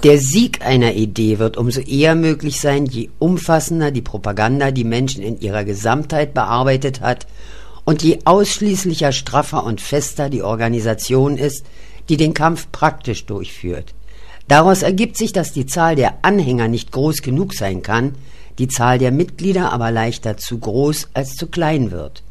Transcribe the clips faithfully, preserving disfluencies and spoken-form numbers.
Der Sieg einer Idee wird umso eher möglich sein, je umfassender die Propaganda die Menschen in ihrer Gesamtheit bearbeitet hat und je ausschließlicher, straffer und fester die Organisation ist, die den Kampf praktisch durchführt. Daraus ergibt sich, dass die Zahl der Anhänger nicht groß genug sein kann, die Zahl der Mitglieder aber leichter zu groß als zu klein wird.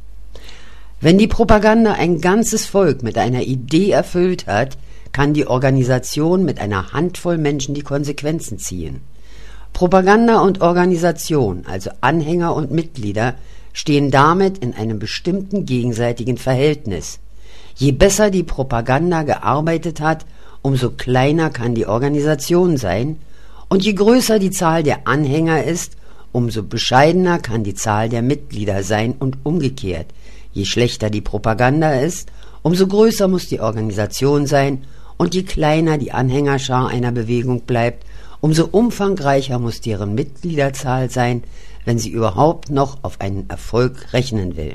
Wenn die Propaganda ein ganzes Volk mit einer Idee erfüllt hat, kann die Organisation mit einer Handvoll Menschen die Konsequenzen ziehen. Propaganda und Organisation, also Anhänger und Mitglieder, stehen damit in einem bestimmten gegenseitigen Verhältnis. Je besser die Propaganda gearbeitet hat, umso kleiner kann die Organisation sein, und je größer die Zahl der Anhänger ist, umso bescheidener kann die Zahl der Mitglieder sein und umgekehrt. Je schlechter die Propaganda ist, umso größer muss die Organisation sein, und je kleiner die Anhängerschar einer Bewegung bleibt, umso umfangreicher muss deren Mitgliederzahl sein, wenn sie überhaupt noch auf einen Erfolg rechnen will.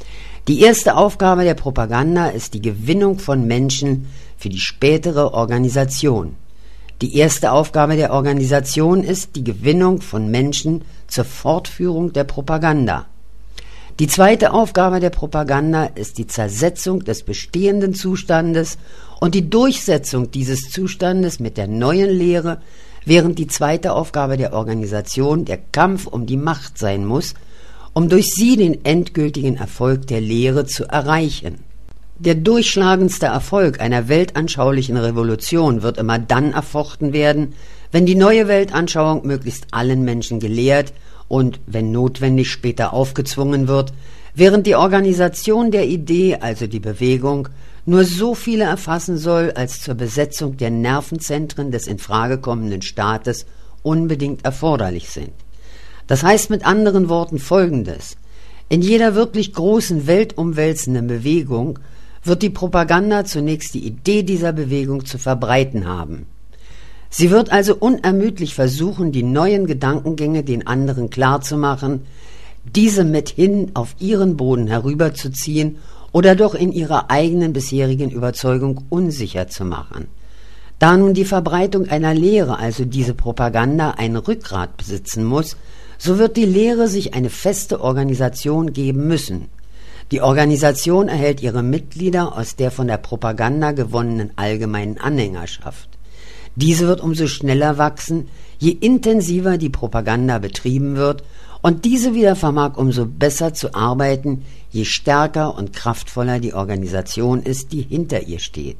Die erste Aufgabe der Propaganda ist die Gewinnung von Menschen für die spätere Organisation. Die erste Aufgabe der Organisation ist die Gewinnung von Menschen zur Fortführung der Propaganda. Die zweite Aufgabe der Propaganda ist die Zersetzung des bestehenden Zustandes und die Durchsetzung dieses Zustandes mit der neuen Lehre, während die zweite Aufgabe der Organisation der Kampf um die Macht sein muss, um durch sie den endgültigen Erfolg der Lehre zu erreichen. Der durchschlagendste Erfolg einer weltanschaulichen Revolution wird immer dann erfochten werden, wenn die neue Weltanschauung möglichst allen Menschen gelehrt und, wenn notwendig, später aufgezwungen wird, während die Organisation der Idee, also die Bewegung, nur so viele erfassen soll, als zur Besetzung der Nervenzentren des in Frage kommenden Staates unbedingt erforderlich sind. Das heißt mit anderen Worten Folgendes: In jeder wirklich großen weltumwälzenden Bewegung wird die Propaganda zunächst die Idee dieser Bewegung zu verbreiten haben. Sie wird also unermüdlich versuchen, die neuen Gedankengänge den anderen klarzumachen, diese mithin auf ihren Boden herüberzuziehen oder doch in ihrer eigenen bisherigen Überzeugung unsicher zu machen. Da nun die Verbreitung einer Lehre, also diese Propaganda, ein Rückgrat besitzen muss, so wird die Lehre sich eine feste Organisation geben müssen. Die Organisation erhält ihre Mitglieder aus der von der Propaganda gewonnenen allgemeinen Anhängerschaft. Diese wird umso schneller wachsen, je intensiver die Propaganda betrieben wird, und diese wieder vermag umso besser zu arbeiten, je stärker und kraftvoller die Organisation ist, die hinter ihr steht.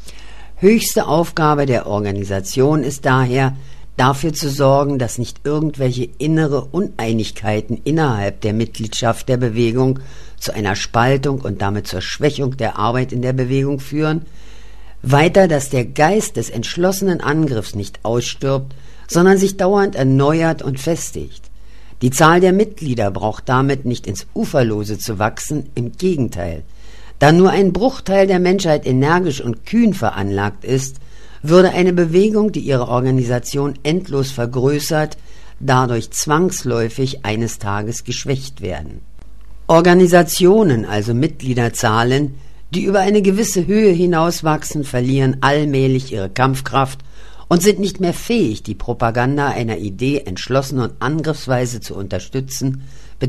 Höchste Aufgabe der Organisation ist daher, dafür zu sorgen, dass nicht irgendwelche innere Uneinigkeiten innerhalb der Mitgliedschaft der Bewegung zu einer Spaltung und damit zur Schwächung der Arbeit in der Bewegung führen, weiter, dass der Geist des entschlossenen Angriffs nicht ausstirbt, sondern sich dauernd erneuert und festigt. Die Zahl der Mitglieder braucht damit nicht ins Uferlose zu wachsen, im Gegenteil. Da nur ein Bruchteil der Menschheit energisch und kühn veranlagt ist, würde eine Bewegung, die ihre Organisation endlos vergrößert, dadurch zwangsläufig eines Tages geschwächt werden. Organisationen, also Mitgliederzahlen, die über eine gewisse Höhe hinauswachsen, verlieren allmählich ihre Kampfkraft und sind nicht mehr fähig, die Propaganda einer Idee entschlossen und angriffsweise zu unterstützen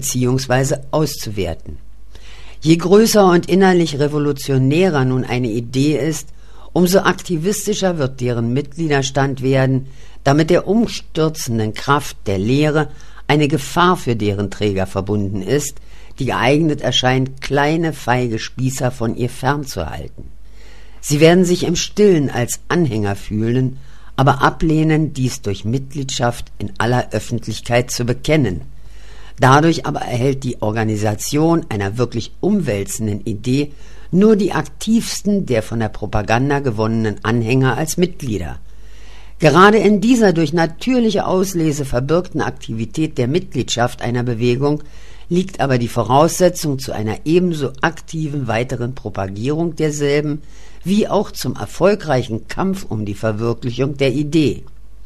bzw. auszuwerten. Je größer und innerlich revolutionärer nun eine Idee ist, umso aktivistischer wird deren Mitgliederstand werden, da mit der umstürzenden Kraft der Lehre eine Gefahr für deren Träger verbunden ist, die geeignet erscheint, kleine, feige Spießer von ihr fernzuhalten. Sie werden sich im Stillen als Anhänger fühlen, aber ablehnen, dies durch Mitgliedschaft in aller Öffentlichkeit zu bekennen. Dadurch aber erhält die Organisation einer wirklich umwälzenden Idee nur die aktivsten der von der Propaganda gewonnenen Anhänger als Mitglieder. Gerade in dieser durch natürliche Auslese verbürgten Aktivität der Mitgliedschaft einer Bewegung liegt aber die Voraussetzung zu einer ebenso aktiven weiteren Propagierung derselben, wie auch zum erfolgreichen Kampf um die Verwirklichung der Idee.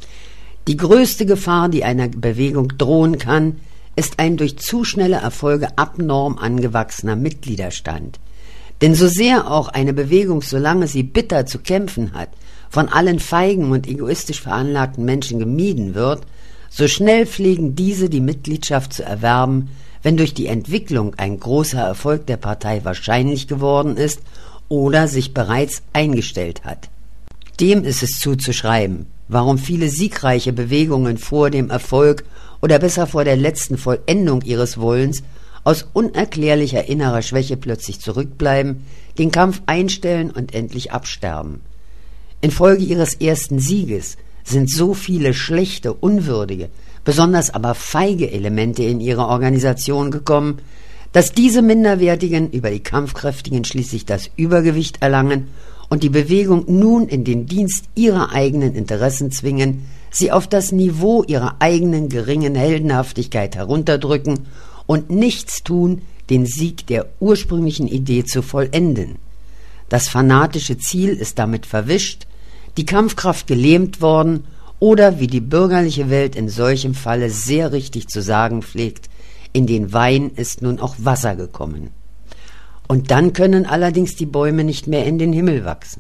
Die größte Gefahr, die einer Bewegung drohen kann, ist ein durch zu schnelle Erfolge abnorm angewachsener Mitgliederstand. Denn so sehr auch eine Bewegung, solange sie bitter zu kämpfen hat, von allen feigen und egoistisch veranlagten Menschen gemieden wird, so schnell pflegen diese die Mitgliedschaft zu erwerben, wenn durch die Entwicklung ein großer Erfolg der Partei wahrscheinlich geworden ist oder sich bereits eingestellt hat. Dem ist es zuzuschreiben, warum viele siegreiche Bewegungen vor dem Erfolg oder besser vor der letzten Vollendung ihres Wollens aus unerklärlicher innerer Schwäche plötzlich zurückbleiben, den Kampf einstellen und endlich absterben. Infolge ihres ersten Sieges sind so viele schlechte, unwürdige, besonders aber feige Elemente in ihre Organisation gekommen, dass diese Minderwertigen über die Kampfkräftigen schließlich das Übergewicht erlangen und die Bewegung nun in den Dienst ihrer eigenen Interessen zwingen, sie auf das Niveau ihrer eigenen geringen Heldenhaftigkeit herunterdrücken und nichts tun, den Sieg der ursprünglichen Idee zu vollenden. Das fanatische Ziel ist damit verwischt, die Kampfkraft gelähmt worden oder, wie die bürgerliche Welt in solchem Falle sehr richtig zu sagen pflegt, in den Wein ist nun auch Wasser gekommen. Und dann können allerdings die Bäume nicht mehr in den Himmel wachsen.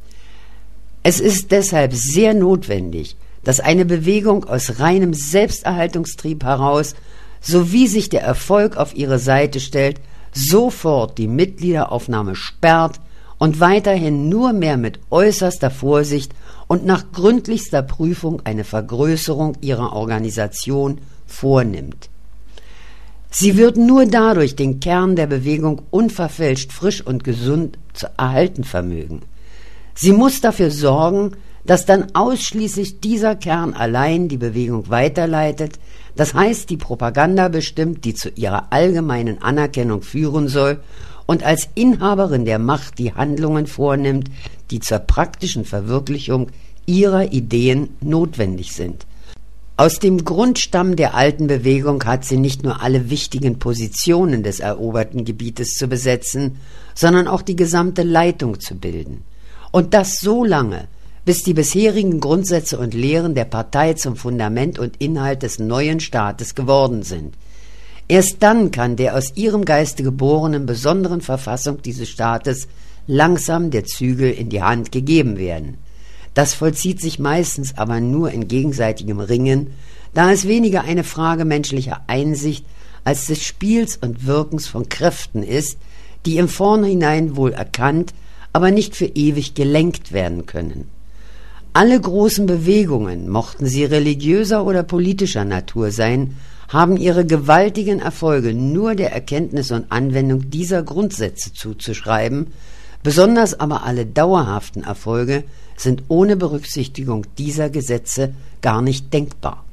Es ist deshalb sehr notwendig, dass eine Bewegung aus reinem Selbsterhaltungstrieb heraus, sowie sich der Erfolg auf ihre Seite stellt, sofort die Mitgliederaufnahme sperrt und weiterhin nur mehr mit äußerster Vorsicht und nach gründlichster Prüfung eine Vergrößerung ihrer Organisation vornimmt. Sie wird nur dadurch den Kern der Bewegung unverfälscht, frisch und gesund zu erhalten vermögen. Sie muss dafür sorgen, dass dann ausschließlich dieser Kern allein die Bewegung weiterleitet, das heißt die Propaganda bestimmt, die zu ihrer allgemeinen Anerkennung führen soll und als Inhaberin der Macht die Handlungen vornimmt, die zur praktischen Verwirklichung ihrer Ideen notwendig sind. Aus dem Grundstamm der alten Bewegung hat sie nicht nur alle wichtigen Positionen des eroberten Gebietes zu besetzen, sondern auch die gesamte Leitung zu bilden. Und das so lange, bis die bisherigen Grundsätze und Lehren der Partei zum Fundament und Inhalt des neuen Staates geworden sind. Erst dann kann der aus ihrem Geiste geborenen besonderen Verfassung dieses Staates langsam der Zügel in die Hand gegeben werden. Das vollzieht sich meistens aber nur in gegenseitigem Ringen, da es weniger eine Frage menschlicher Einsicht als des Spiels und Wirkens von Kräften ist, die im Vornhinein wohl erkannt, aber nicht für ewig gelenkt werden können. Alle großen Bewegungen, mochten sie religiöser oder politischer Natur sein, haben ihre gewaltigen Erfolge nur der Erkenntnis und Anwendung dieser Grundsätze zuzuschreiben, besonders aber alle dauerhaften Erfolge sind ohne Berücksichtigung dieser Gesetze gar nicht denkbar.